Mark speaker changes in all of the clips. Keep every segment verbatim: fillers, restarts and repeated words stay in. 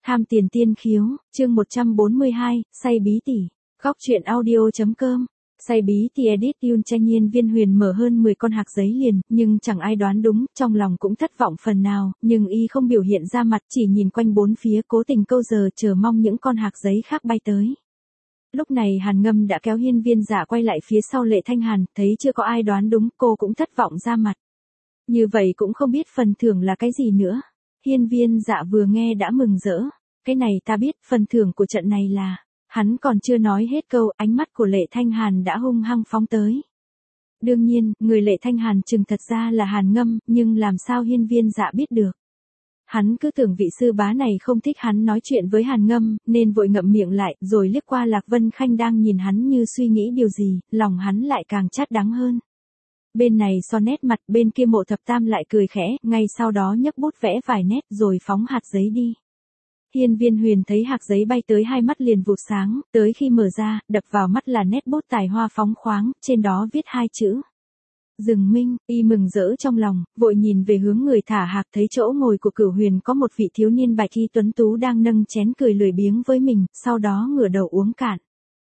Speaker 1: Tham tiền tiên khiếu, chương một trăm bốn mươi hai, say bí tỉ. Góc truyện audio.com. Say bí tỉ edit Yun Tranh Nhiên Viên Huyền mở hơn mười con hạc giấy liền, nhưng chẳng ai đoán đúng, trong lòng cũng thất vọng phần nào, nhưng y không biểu hiện ra mặt, chỉ nhìn quanh bốn phía cố tình câu giờ chờ mong những con hạc giấy khác bay tới. Lúc này Hàn Ngâm đã kéo Hiên Viên Dạ quay lại phía sau Lệ Thanh Hàn, thấy chưa có ai đoán đúng, cô cũng thất vọng ra mặt. Như vậy cũng không biết phần thưởng là cái gì nữa. Hiên Viên Dạ vừa nghe đã mừng rỡ. Cái này ta biết, phần thưởng của trận này là... Hắn còn chưa nói hết câu, ánh mắt của Lệ Thanh Hàn đã hung hăng phóng tới. Đương nhiên, người Lệ Thanh Hàn chừng thật ra là Hàn Ngâm, nhưng làm sao Hiên Viên Dạ biết được. Hắn cứ tưởng vị sư bá này không thích hắn nói chuyện với Hàn Ngâm, nên vội ngậm miệng lại, rồi liếc qua Lạc Vân Khanh đang nhìn hắn như suy nghĩ điều gì, lòng hắn lại càng chát đắng hơn. Bên này so nét mặt, bên kia Mộ Thập Tam lại cười khẽ, ngay sau đó nhấc bút vẽ vài nét rồi phóng hạt giấy đi. Hiên Viên Huyền thấy hạc giấy bay tới hai mắt liền vụt sáng, tới khi mở ra, đập vào mắt là nét bút tài hoa phóng khoáng, trên đó viết hai chữ. Rừng Minh, y mừng rỡ trong lòng, vội nhìn về hướng người thả hạc thấy chỗ ngồi của Cửu Huyền có một vị thiếu niên bạch y tuấn tú đang nâng chén cười lười biếng với mình, sau đó ngửa đầu uống cạn.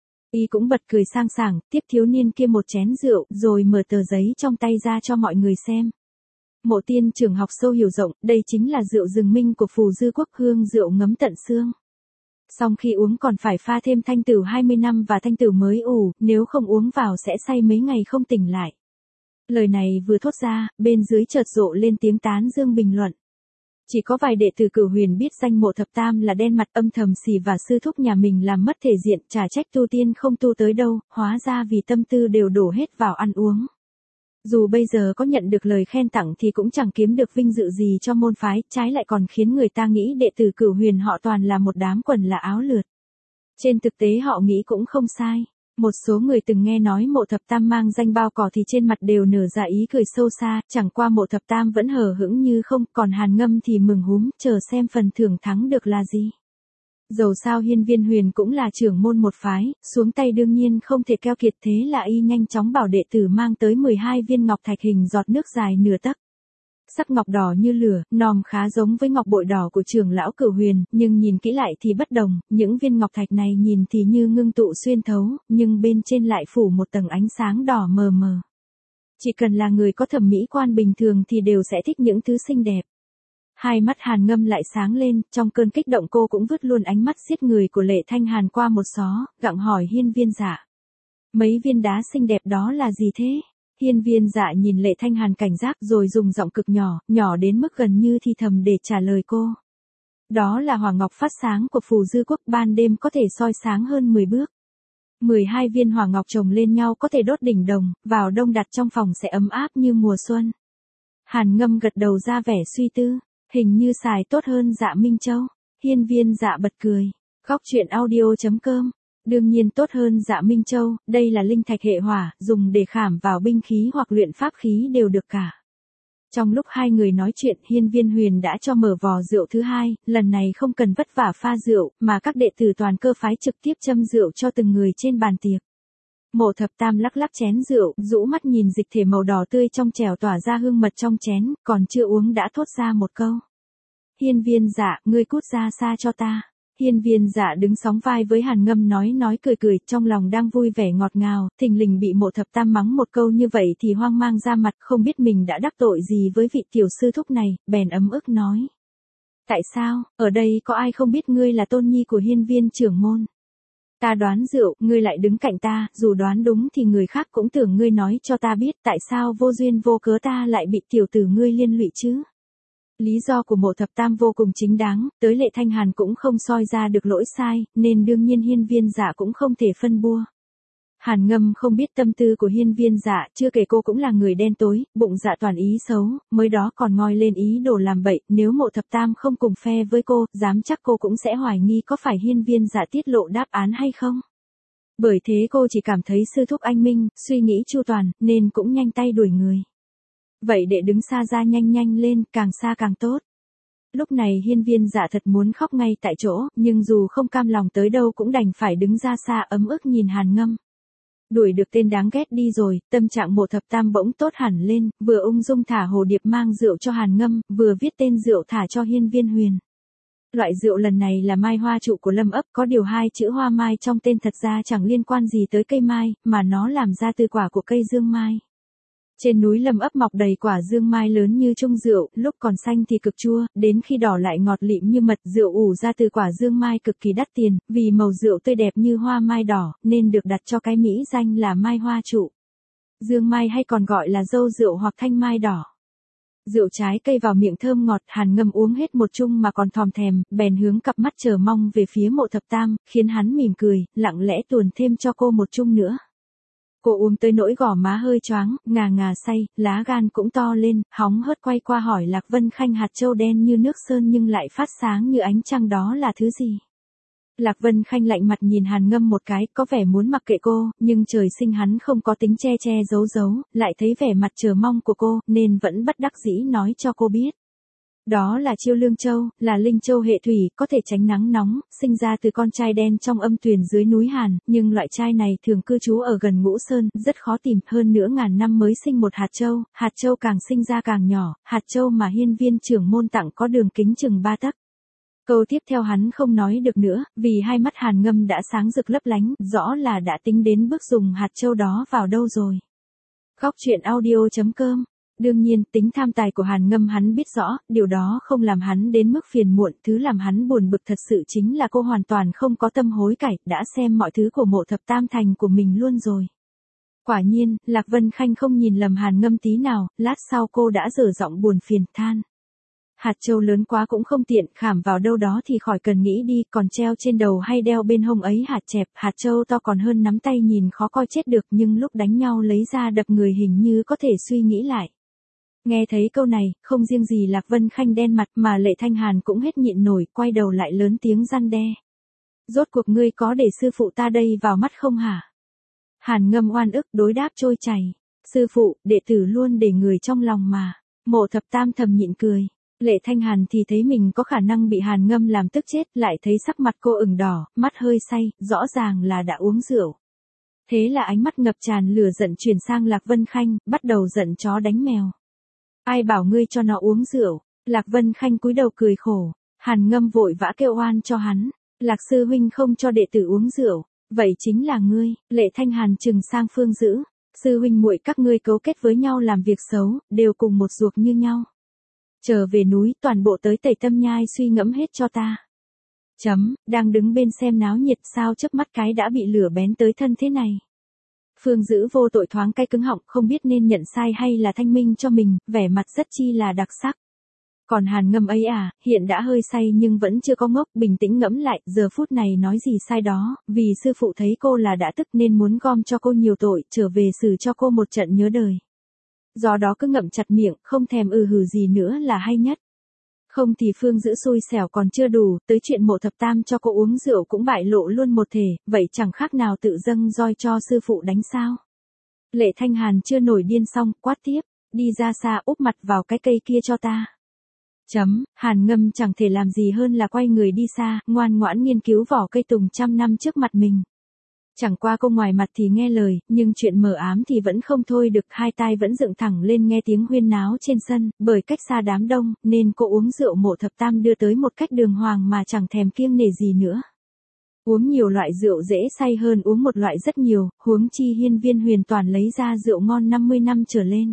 Speaker 1: Y cũng bật cười sang sảng, tiếp thiếu niên kia một chén rượu, rồi mở tờ giấy trong tay ra cho mọi người xem. Mộ tiên trưởng học sâu hiểu rộng, đây chính là rượu Rừng Minh của Phù Dư Quốc, hương rượu ngấm tận xương. Xong khi uống còn phải pha thêm thanh tửu hai mươi năm và thanh tửu mới ủ, nếu không uống vào sẽ say mấy ngày không tỉnh lại. Lời này vừa thốt ra, bên dưới chợt rộ lên tiếng tán dương bình luận. Chỉ có vài đệ tử Cửu Huyền biết danh Mộ Thập Tam là đen mặt âm thầm xì và sư thúc nhà mình làm mất thể diện, chả trách tu tiên không tu tới đâu, hóa ra vì tâm tư đều đổ hết vào ăn uống. Dù bây giờ có nhận được lời khen tặng thì cũng chẳng kiếm được vinh dự gì cho môn phái, trái lại còn khiến người ta nghĩ đệ tử Cửu Huyền họ toàn là một đám quần là áo lượt. Trên thực tế họ nghĩ cũng không sai. Một số người từng nghe nói Mộ Thập Tam mang danh bao cỏ thì trên mặt đều nở ra ý cười sâu xa, chẳng qua Mộ Thập Tam vẫn hờ hững như không, còn Hàn Ngâm thì mừng húm, chờ xem phần thưởng thắng được là gì. Dầu sao Hiên Viên Huyền cũng là trưởng môn một phái, xuống tay đương nhiên không thể keo kiệt, thế là y nhanh chóng bảo đệ tử mang tới mười hai viên ngọc thạch hình giọt nước dài nửa tấc. Sắc ngọc đỏ như lửa, nòm khá giống với ngọc bội đỏ của trưởng lão Cửu Huyền, nhưng nhìn kỹ lại thì bất đồng, những viên ngọc thạch này nhìn thì như ngưng tụ xuyên thấu, nhưng bên trên lại phủ một tầng ánh sáng đỏ mờ mờ. Chỉ cần là người có thẩm mỹ quan bình thường thì đều sẽ thích những thứ xinh đẹp. Hai mắt Hàn Ngâm lại sáng lên, trong cơn kích động cô cũng vứt luôn ánh mắt giết người của Lệ Thanh Hàn qua một xó, gặng hỏi Hiên Viên Dạ. Mấy viên đá xinh đẹp đó là gì thế? Hiên Viên Dạ nhìn Lệ Thanh Hàn cảnh giác rồi dùng giọng cực nhỏ, nhỏ đến mức gần như thì thầm để trả lời cô. Đó là hỏa ngọc phát sáng của Phù Dư Quốc, ban đêm có thể soi sáng hơn mười bước. mười hai viên hỏa ngọc chồng lên nhau có thể đốt đỉnh đồng, vào đông đặt trong phòng sẽ ấm áp như mùa xuân. Hàn Ngâm gật đầu ra vẻ suy tư. Hình như xài tốt hơn Dạ Minh Châu. Hiên Viên Dạ bật cười. Góc truyện audio.com. Đương nhiên tốt hơn Dạ Minh Châu, đây là linh thạch hệ hỏa, dùng để khảm vào binh khí hoặc luyện pháp khí đều được cả. Trong lúc hai người nói chuyện, Hiên Viên Huyền đã cho mở vò rượu thứ hai, lần này không cần vất vả pha rượu, mà các đệ tử toàn cơ phái trực tiếp châm rượu cho từng người trên bàn tiệc. Mộ Thập Tam lắc lắc chén rượu, rũ mắt nhìn dịch thể màu đỏ tươi trong chèo tỏa ra hương mật trong chén, còn chưa uống đã thốt ra một câu. Hiên Viên Dạ, ngươi cút ra xa cho ta. Hiên Viên Dạ đứng sóng vai với Hàn Ngâm nói nói cười cười, trong lòng đang vui vẻ ngọt ngào, thình lình bị Mộ Thập Tam mắng một câu như vậy thì hoang mang ra mặt, không biết mình đã đắc tội gì với vị tiểu sư thúc này, bèn ấm ức nói. Tại sao, ở đây có ai không biết ngươi là tôn nhi của Hiên Viên trưởng môn? Ta đoán rượu, ngươi lại đứng cạnh ta, dù đoán đúng thì người khác cũng tưởng ngươi nói cho ta biết tại sao vô duyên vô cớ ta lại bị tiểu tử ngươi liên lụy chứ. Lý do của Mộ Thập Tam vô cùng chính đáng, tới Lệ Thanh Hàn cũng không soi ra được lỗi sai, nên đương nhiên Hiên Viên Dạ cũng không thể phân bua. Hàn Ngâm không biết tâm tư của Hiên Viên Dạ, chưa kể cô cũng là người đen tối, bụng dạ toàn ý xấu, mới đó còn ngoi lên ý đồ làm bậy, nếu Mộ Thập Tam không cùng phe với cô, dám chắc cô cũng sẽ hoài nghi có phải Hiên Viên Dạ tiết lộ đáp án hay không. Bởi thế cô chỉ cảm thấy sư thúc anh minh, suy nghĩ chu toàn, nên cũng nhanh tay đuổi người. Vậy để đứng xa ra nhanh nhanh lên, càng xa càng tốt. Lúc này Hiên Viên Dạ thật muốn khóc ngay tại chỗ, nhưng dù không cam lòng tới đâu cũng đành phải đứng ra xa ấm ức nhìn Hàn Ngâm. Đuổi được tên đáng ghét đi rồi, tâm trạng Mộ Thập Tam bỗng tốt hẳn lên, vừa ung dung thả hồ điệp mang rượu cho Hàn Ngâm, vừa viết tên rượu thả cho Hiên Viên Huyền. Loại rượu lần này là mai hoa trụ của Lâm ấp, có điều hai chữ hoa mai trong tên thật ra chẳng liên quan gì tới cây mai, mà nó làm ra từ quả của cây dương mai. Trên núi Lâm ấp mọc đầy quả dương mai lớn như chung rượu, lúc còn xanh thì cực chua, đến khi đỏ lại ngọt lịm như mật. Rượu ủ ra từ quả dương mai cực kỳ đắt tiền, vì màu rượu tươi đẹp như hoa mai đỏ, nên được đặt cho cái mỹ danh là mai hoa trụ. Dương mai hay còn gọi là dâu rượu hoặc thanh mai đỏ. Rượu trái cây vào miệng thơm ngọt, Hàn Ngâm uống hết một chung mà còn thòm thèm, bèn hướng cặp mắt chờ mong về phía Mộ Thập Tam, khiến hắn mỉm cười, lặng lẽ tuồn thêm cho cô một chung nữa. Cô uống tới nỗi gò má hơi choáng, ngà ngà say, lá gan cũng to lên, hóng hớt quay qua hỏi Lạc Vân Khanh hạt châu đen như nước sơn nhưng lại phát sáng như ánh trăng đó là thứ gì? Lạc Vân Khanh lạnh mặt nhìn Hàn Ngâm một cái, có vẻ muốn mặc kệ cô, nhưng trời sinh hắn không có tính che che giấu giấu, lại thấy vẻ mặt chờ mong của cô, nên vẫn bất đắc dĩ nói cho cô biết. Đó là chiêu lương châu, là linh châu hệ thủy, có thể tránh nắng nóng, sinh ra từ con trai đen trong âm tuyền dưới núi Hàn, nhưng loại trai này thường cư trú ở gần Ngũ Sơn, rất khó tìm, hơn nữa ngàn năm mới sinh một hạt châu, hạt châu càng sinh ra càng nhỏ, hạt châu mà hiên viên trưởng môn tặng có đường kính chừng ba tấc. Câu tiếp theo hắn không nói được nữa, vì hai mắt Hàn Ngâm đã sáng rực lấp lánh, rõ là đã tính đến bước dùng hạt châu đó vào đâu rồi. Góc truyện audio chấm com. Đương nhiên, tính tham tài của Hàn Ngâm hắn biết rõ, điều đó không làm hắn đến mức phiền muộn, thứ làm hắn buồn bực thật sự chính là cô hoàn toàn không có tâm hối cải, đã xem mọi thứ của Mộ Thập Tam thành của mình luôn rồi. Quả nhiên, Lạc Vân Khanh không nhìn lầm Hàn Ngâm tí nào, lát sau cô đã dở giọng buồn phiền than. Hạt châu lớn quá cũng không tiện, khảm vào đâu đó thì khỏi cần nghĩ đi, còn treo trên đầu hay đeo bên hông ấy hạt chẹp, hạt châu to còn hơn nắm tay nhìn khó coi chết được, nhưng lúc đánh nhau lấy ra đập người hình như có thể suy nghĩ lại. Nghe thấy câu này, không riêng gì Lạc Vân Khanh đen mặt mà Lệ Thanh Hàn cũng hết nhịn nổi, quay đầu lại lớn tiếng răn đe. Rốt cuộc ngươi có để sư phụ ta đây vào mắt không hả? Hàn Ngâm oan ức đối đáp trôi chảy. Sư phụ, đệ tử luôn để người trong lòng mà. Mộ Thập Tam thầm nhịn cười. Lệ Thanh Hàn thì thấy mình có khả năng bị Hàn Ngâm làm tức chết, lại thấy sắc mặt cô ửng đỏ, mắt hơi say, rõ ràng là đã uống rượu. Thế là ánh mắt ngập tràn lửa giận chuyển sang Lạc Vân Khanh, bắt đầu giận chó đánh mèo. Ai bảo ngươi cho nó uống rượu? Lạc Vân Khanh cúi đầu cười khổ. Hàn Ngâm vội vã kêu oan cho hắn. Lạc sư huynh không cho đệ tử uống rượu, vậy chính là ngươi. Lệ Thanh Hàn trừng sang Phương Dữ. Sư huynh muội các ngươi cấu kết với nhau làm việc xấu, đều cùng một ruột như nhau. Trở về núi, toàn bộ tới Tẩy Tâm Nhai suy ngẫm hết cho ta. Chấm, đang đứng bên xem náo nhiệt sao chớp mắt cái đã bị lửa bén tới thân thế này. Phương Dữ vô tội thoáng cay cứng họng, không biết nên nhận sai hay là thanh minh cho mình, vẻ mặt rất chi là đặc sắc. Còn Hàn Ngâm ấy à, hiện đã hơi say nhưng vẫn chưa có ngốc, bình tĩnh ngẫm lại, giờ phút này nói gì sai đó, vì sư phụ thấy cô là đã tức nên muốn gom cho cô nhiều tội, trở về xử cho cô một trận nhớ đời. Do đó cứ ngậm chặt miệng, không thèm ừ hừ gì nữa là hay nhất. Không thì Phương Dữ xui xẻo còn chưa đủ, tới chuyện Mộ Thập Tam cho cô uống rượu cũng bại lộ luôn một thể, vậy chẳng khác nào tự dâng roi cho sư phụ đánh sao. Lệ Thanh Hàn chưa nổi điên xong, quát tiếp, đi ra xa úp mặt vào cái cây kia cho ta. Chấm, Hàn Ngâm chẳng thể làm gì hơn là quay người đi xa, ngoan ngoãn nghiên cứu vỏ cây tùng trăm năm trước mặt mình. Chẳng qua cô ngoài mặt thì nghe lời, nhưng chuyện mờ ám thì vẫn không thôi được, hai tai vẫn dựng thẳng lên nghe tiếng huyên náo trên sân, bởi cách xa đám đông, nên cô uống rượu Mộ Thập Tam đưa tới một cách đường hoàng mà chẳng thèm kiêng nể gì nữa. Uống nhiều loại rượu dễ say hơn uống một loại rất nhiều, huống chi hiên viên huyền toàn lấy ra rượu ngon năm mươi năm trở lên.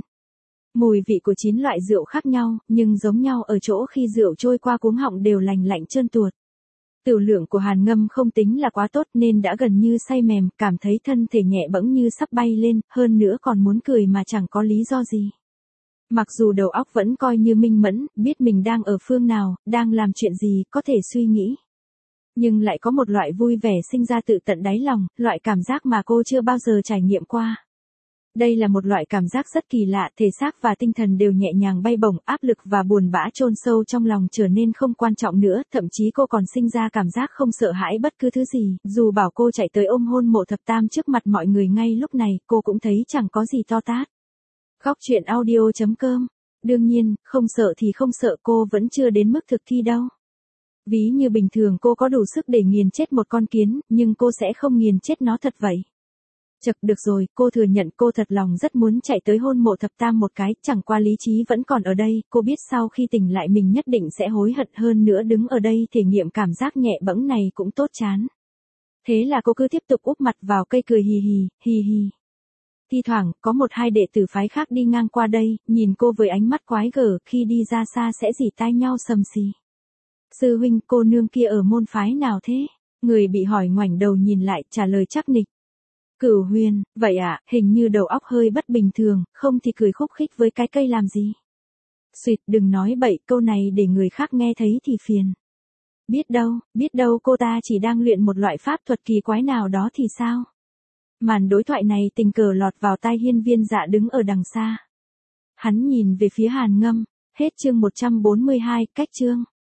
Speaker 1: Mùi vị của chín loại rượu khác nhau, nhưng giống nhau ở chỗ khi rượu trôi qua cuống họng đều lành lạnh trơn tuột. Tửu lượng của Hàn Ngâm không tính là quá tốt nên đã gần như say mềm, cảm thấy thân thể nhẹ bẫng như sắp bay lên, hơn nữa còn muốn cười mà chẳng có lý do gì. Mặc dù đầu óc vẫn coi như minh mẫn, biết mình đang ở phương nào, đang làm chuyện gì, có thể suy nghĩ. Nhưng lại có một loại vui vẻ sinh ra tự tận đáy lòng, loại cảm giác mà cô chưa bao giờ trải nghiệm qua. Đây là một loại cảm giác rất kỳ lạ, thể xác và tinh thần đều nhẹ nhàng bay bổng, áp lực và buồn bã chôn sâu trong lòng trở nên không quan trọng nữa, thậm chí cô còn sinh ra cảm giác không sợ hãi bất cứ thứ gì, dù bảo cô chạy tới ôm hôn Mộ Thập Tam trước mặt mọi người ngay lúc này, cô cũng thấy chẳng có gì to tát. Góc truyện audio chấm com. Đương nhiên, không sợ thì không sợ, cô vẫn chưa đến mức thực thi đâu. Ví như bình thường cô có đủ sức để nghiền chết một con kiến, nhưng cô sẽ không nghiền chết nó thật vậy. Chậc được rồi, cô thừa nhận cô thật lòng rất muốn chạy tới hôn Mộ Thập Tam một cái, chẳng qua lý trí vẫn còn ở đây, cô biết sau khi tỉnh lại mình nhất định sẽ hối hận hơn nữa đứng ở đây thể nghiệm cảm giác nhẹ bẫng này cũng tốt chán. Thế là cô cứ tiếp tục úp mặt vào cây cười hì hì, hì hì. Thi thoảng, có một hai đệ tử phái khác đi ngang qua đây, nhìn cô với ánh mắt quái gở, khi đi ra xa sẽ rỉ tai nhau sầm xì. Sư huynh, cô nương kia ở môn phái nào thế? Người bị hỏi ngoảnh đầu nhìn lại, trả lời chắc nịch. Cửu Huyền, vậy à, hình như đầu óc hơi bất bình thường, không thì cười khúc khích với cái cây làm gì. Xuyệt, đừng nói bậy, câu này để người khác nghe thấy thì phiền. Biết đâu, biết đâu cô ta chỉ đang luyện một loại pháp thuật kỳ quái nào đó thì sao? Màn đối thoại này tình cờ lọt vào tai Hiên Viên Dạ đứng ở đằng xa. Hắn nhìn về phía Hàn Ngâm, hết chương một trăm bốn mươi hai, cách chương.